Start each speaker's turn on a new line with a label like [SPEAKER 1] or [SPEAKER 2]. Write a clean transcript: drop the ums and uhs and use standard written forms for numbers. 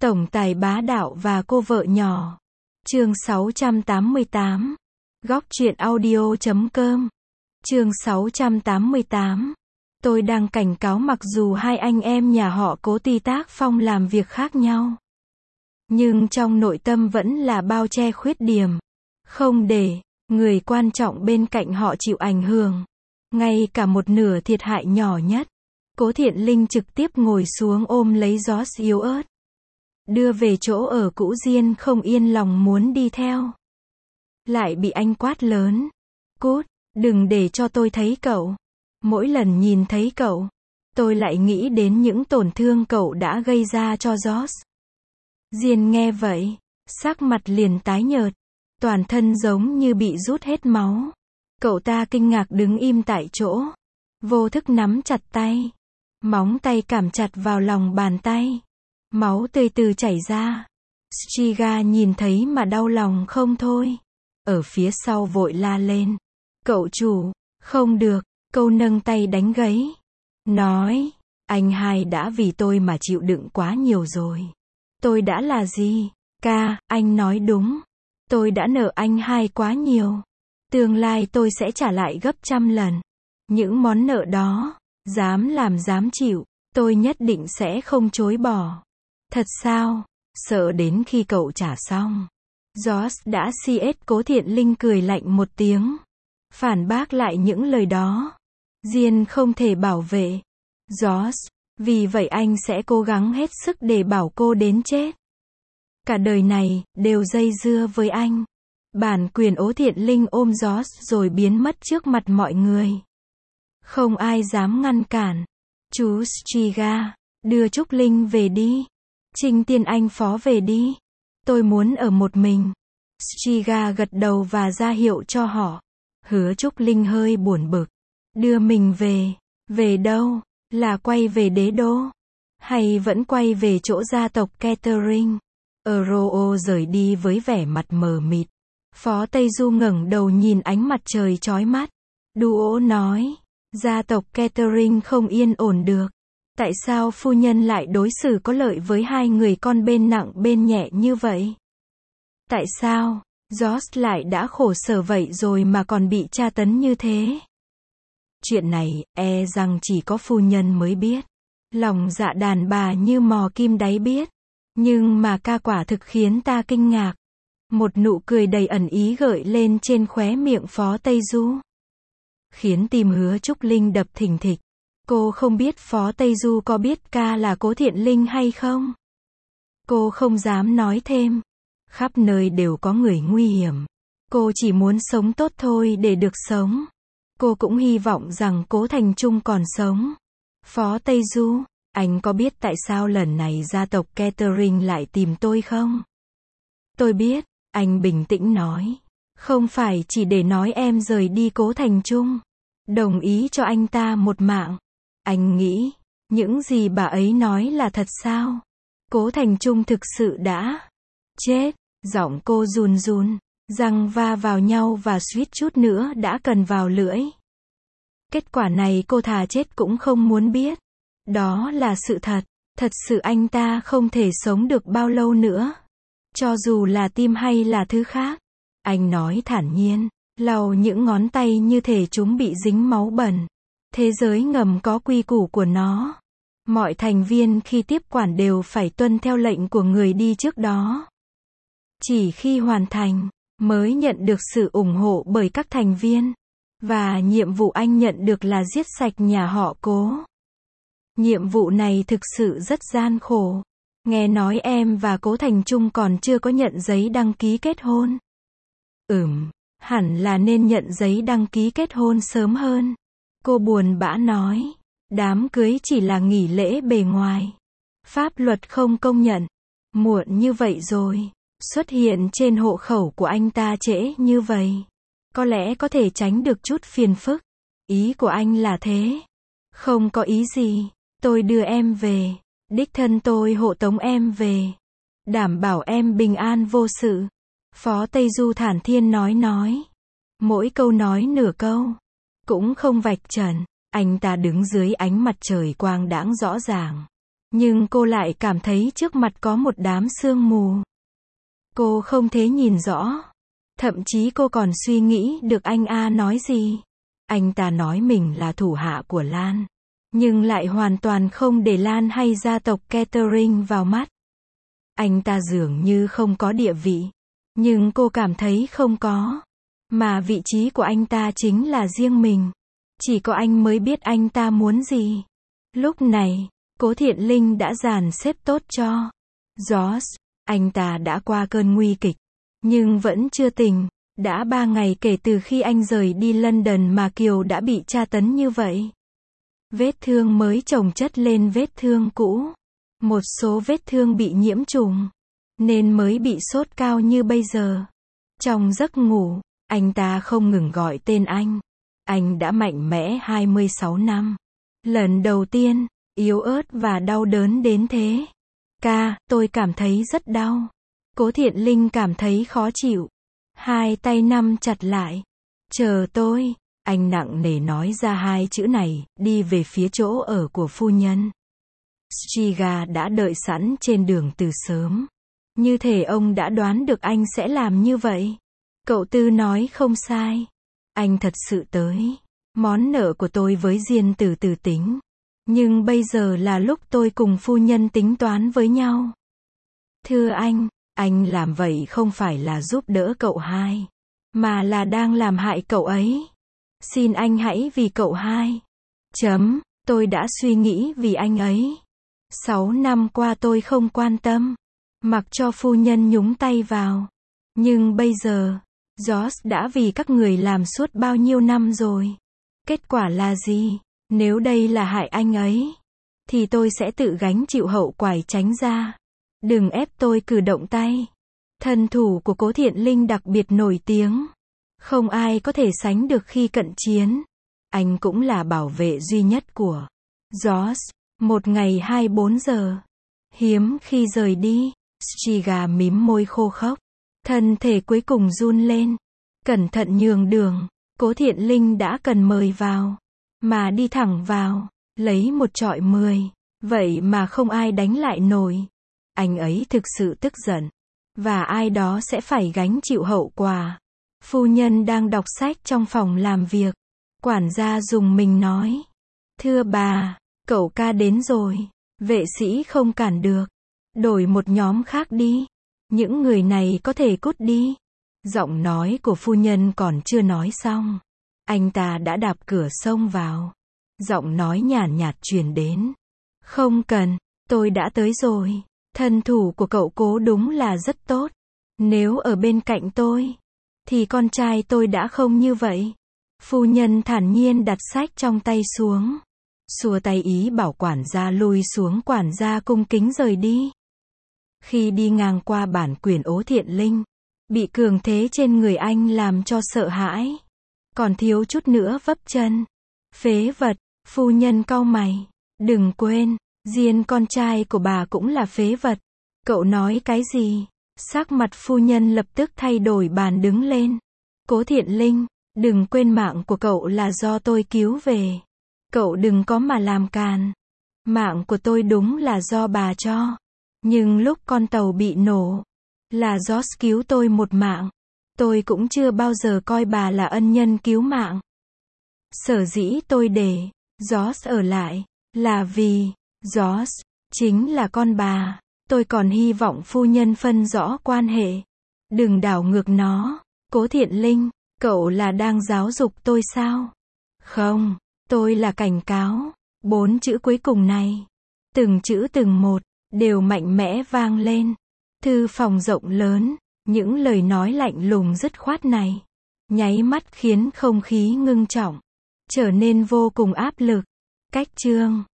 [SPEAKER 1] Tổng tài bá đạo và cô vợ nhỏ. Chương 688. Góc truyện audio.com. Chương 688. Tôi đang cảnh cáo mặc dù hai anh em nhà họ Cố ty tác phong làm việc khác nhau, nhưng trong nội tâm vẫn là bao che khuyết điểm, không để người quan trọng bên cạnh họ chịu ảnh hưởng. Ngay cả một nửa thiệt hại nhỏ nhất, Cố Thiện Linh trực tiếp ngồi xuống ôm lấy George yếu ớt, đưa về chỗ ở cũ riêng, không yên lòng muốn đi theo. Lại bị anh quát lớn. Cút, đừng để cho tôi thấy cậu. Mỗi lần nhìn thấy cậu, tôi lại nghĩ đến những tổn thương cậu đã gây ra cho George. Diên nghe vậy, sắc mặt liền tái nhợt, toàn thân giống như bị rút hết máu. Cậu ta kinh ngạc đứng im tại chỗ, vô thức nắm chặt tay, móng tay cảm chặt vào lòng bàn tay. Máu tươi từ chảy ra. Striga nhìn thấy mà đau lòng không thôi. Ở phía sau vội la lên. Cậu chủ, không được. Câu nâng tay đánh gáy. Nói, anh hai đã vì tôi mà chịu đựng quá nhiều rồi. Tôi đã là gì? Ca, anh nói đúng. Tôi đã nợ anh hai quá nhiều. Tương lai tôi sẽ trả lại gấp 100 lần. Những món nợ đó, dám làm dám chịu, tôi nhất định sẽ không chối bỏ. Thật sao? Sợ đến khi cậu trả xong. George đã CS. Cố Thiện Linh cười lạnh một tiếng, phản bác lại những lời đó. Diên không thể bảo vệ George, vì vậy anh sẽ cố gắng hết sức để bảo cô đến chết. Cả đời này, đều dây dưa với anh. Bản quyền. Cố Thiện Linh ôm George rồi biến mất trước mặt mọi người. Không ai dám ngăn cản. Chú Striga, đưa Trúc Linh về đi. Trình Tiên Anh phó về đi. Tôi muốn ở một mình. Striga gật đầu và ra hiệu cho họ. Hứa Trúc Linh hơi buồn bực. Đưa mình về. Về đâu? Là quay về đế đô? Hay vẫn quay về chỗ gia tộc Catering? Euro rời đi với vẻ mặt mờ mịt. Phó Tây Du ngẩng đầu nhìn ánh mặt trời chói mắt. Duo nói. Gia tộc Catering không yên ổn được. Tại sao phu nhân lại đối xử có lợi với hai người con bên nặng bên nhẹ như vậy? Tại sao, George lại đã khổ sở vậy rồi mà còn bị tra tấn như thế? Chuyện này, e rằng chỉ có phu nhân mới biết. Lòng dạ đàn bà như mò kim đáy biết. Nhưng mà ca quả thực khiến ta kinh ngạc. Một nụ cười đầy ẩn ý gợi lên trên khóe miệng Phó Tây Du, khiến tim Hứa Trúc Linh đập thình thịch. Cô không biết Phó Tây Du có biết ca là Cố Thiện Linh hay không. Cô không dám nói thêm. Khắp nơi đều có người nguy hiểm. Cô chỉ muốn sống tốt thôi để được sống. Cô cũng hy vọng rằng Cố Thành Trung còn sống. Phó Tây Du, anh có biết tại sao lần này gia tộc Catering lại tìm tôi không? Tôi biết, anh bình tĩnh nói. Không phải chỉ để nói em rời đi Cố Thành Trung, đồng ý cho anh ta một mạng. Anh nghĩ, những gì bà ấy nói là thật sao? Cố Thành Trung thực sự đã chết. Giọng cô run run, răng va vào nhau và suýt chút nữa đã cần vào lưỡi. Kết quả này cô thà chết cũng không muốn biết. Đó là sự thật. Thật sự anh ta không thể sống được bao lâu nữa. Cho dù là tim hay là thứ khác. Anh nói thản nhiên, lau những ngón tay như thể chúng bị dính máu bẩn. Thế giới ngầm có quy củ của nó. Mọi thành viên khi tiếp quản đều phải tuân theo lệnh của người đi trước đó. Chỉ khi hoàn thành, mới nhận được sự ủng hộ bởi các thành viên. Và nhiệm vụ anh nhận được là giết sạch nhà họ Cố. Nhiệm vụ này thực sự rất gian khổ. Nghe nói em và Cố Thành Trung còn chưa có nhận giấy đăng ký kết hôn. Hẳn là nên nhận giấy đăng ký kết hôn sớm hơn. Cô buồn bã nói. Đám cưới chỉ là nghỉ lễ bề ngoài. Pháp luật không công nhận. Muộn như vậy rồi. Xuất hiện trên hộ khẩu của anh ta trễ như vậy. Có lẽ có thể tránh được chút phiền phức. Ý của anh là thế. Không có ý gì. Tôi đưa em về. Đích thân tôi hộ tống em về. Đảm bảo em bình an vô sự. Phó Tây Du thản thiên nói. Mỗi câu nói nửa câu. Cũng không vạch trần. Anh ta đứng dưới ánh mặt trời quang đãng rõ ràng. Nhưng cô lại cảm thấy trước mặt có một đám sương mù. Cô không thể nhìn rõ. Thậm chí cô còn suy nghĩ được anh A nói gì. Anh ta nói mình là thủ hạ của Lan. Nhưng lại hoàn toàn không để Lan hay gia tộc Catherine vào mắt. Anh ta dường như không có địa vị. Nhưng cô cảm thấy không có. Mà vị trí của anh ta chính là riêng mình. Chỉ có anh mới biết anh ta muốn gì. Lúc này, Cố Thiện Linh đã dàn xếp tốt cho George. Anh ta đã qua cơn nguy kịch. Nhưng vẫn chưa tỉnh. Đã 3 ngày kể từ khi anh rời đi London mà Kiều đã bị tra tấn như vậy. Vết thương mới chồng chất lên vết thương cũ. Một số vết thương bị nhiễm trùng. Nên mới bị sốt cao như bây giờ. Trong giấc ngủ, anh ta không ngừng gọi tên anh. Anh đã mạnh mẽ 26 năm. Lần đầu tiên, yếu ớt và đau đớn đến thế. Tôi cảm thấy rất đau. Cố Thiện Linh cảm thấy khó chịu. Hai tay nắm chặt lại. Chờ tôi. Anh nặng nề nói ra hai chữ này, đi về phía chỗ ở của phu nhân. Striga đã đợi sẵn trên đường từ sớm. Như thể ông đã đoán được anh sẽ làm như vậy. Cậu Tư nói không sai. Anh thật sự tới. Món nợ của tôi với Diên từ từ tính. Nhưng bây giờ là lúc tôi cùng phu nhân tính toán với nhau. Thưa anh làm vậy không phải là giúp đỡ cậu hai. Mà là đang làm hại cậu ấy. Xin anh hãy vì cậu hai. Tôi đã suy nghĩ vì anh ấy. 6 năm qua tôi không quan tâm. Mặc cho phu nhân nhúng tay vào. Nhưng bây giờ, George đã vì các người làm suốt bao nhiêu năm rồi. Kết quả là gì? Nếu đây là hại anh ấy, thì tôi sẽ tự gánh chịu hậu quả, tránh ra. Đừng ép tôi cử động tay. Thân thủ của Cố Thiện Linh đặc biệt nổi tiếng. Không ai có thể sánh được khi cận chiến. Anh cũng là bảo vệ duy nhất của George. Một ngày 24 giờ. Hiếm khi rời đi. Striga mím môi khô khốc. Thân thể cuối cùng run lên. Cẩn thận nhường đường. Cố Thiện Linh đã cần mời vào. Mà đi thẳng vào. Lấy một chọi 10. Vậy mà không ai đánh lại nổi. Anh ấy thực sự tức giận. Và ai đó sẽ phải gánh chịu hậu quả. Phu nhân đang đọc sách trong phòng làm việc. Quản gia dùng mình nói. Thưa bà, cậu ca đến rồi. Vệ sĩ không cản được. Đổi một nhóm khác đi. Những người này có thể cút đi. Giọng nói của phu nhân còn chưa nói xong. Anh ta đã đạp cửa xông vào. Giọng nói nhàn nhạt truyền đến. Không cần, tôi đã tới rồi. Thân thủ của cậu Cố đúng là rất tốt. Nếu ở bên cạnh tôi, thì con trai tôi đã không như vậy. Phu nhân thản nhiên đặt sách trong tay xuống. Xua tay ý bảo quản gia lui xuống, quản gia cung kính rời đi. Khi đi ngang qua bản quyền Ố Thiện Linh, bị cường thế trên người anh làm cho sợ hãi. Còn thiếu chút nữa vấp chân. Phế vật, phu nhân cau mày. Đừng quên, Diên con trai của bà cũng là phế vật. Cậu nói cái gì? Sắc mặt phu nhân lập tức thay đổi, bàn đứng lên. Cố Thiện Linh, đừng quên mạng của cậu là do tôi cứu về. Cậu đừng có mà làm càn. Mạng của tôi đúng là do bà cho. Nhưng lúc con tàu bị nổ, là George cứu tôi một mạng. Tôi cũng chưa bao giờ coi bà là ân nhân cứu mạng. Sở dĩ tôi để George ở lại, là vì George chính là con bà. Tôi còn hy vọng phu nhân phân rõ quan hệ. Đừng đảo ngược nó. Cố Thiện Linh, cậu là đang giáo dục tôi sao? Không, tôi là cảnh cáo. 4 chữ cuối cùng này, từng chữ từng một, đều mạnh mẽ vang lên. Thư phòng rộng lớn, những lời nói lạnh lùng dứt khoát này, nháy mắt khiến không khí ngưng trọng, trở nên vô cùng áp lực. Cách chương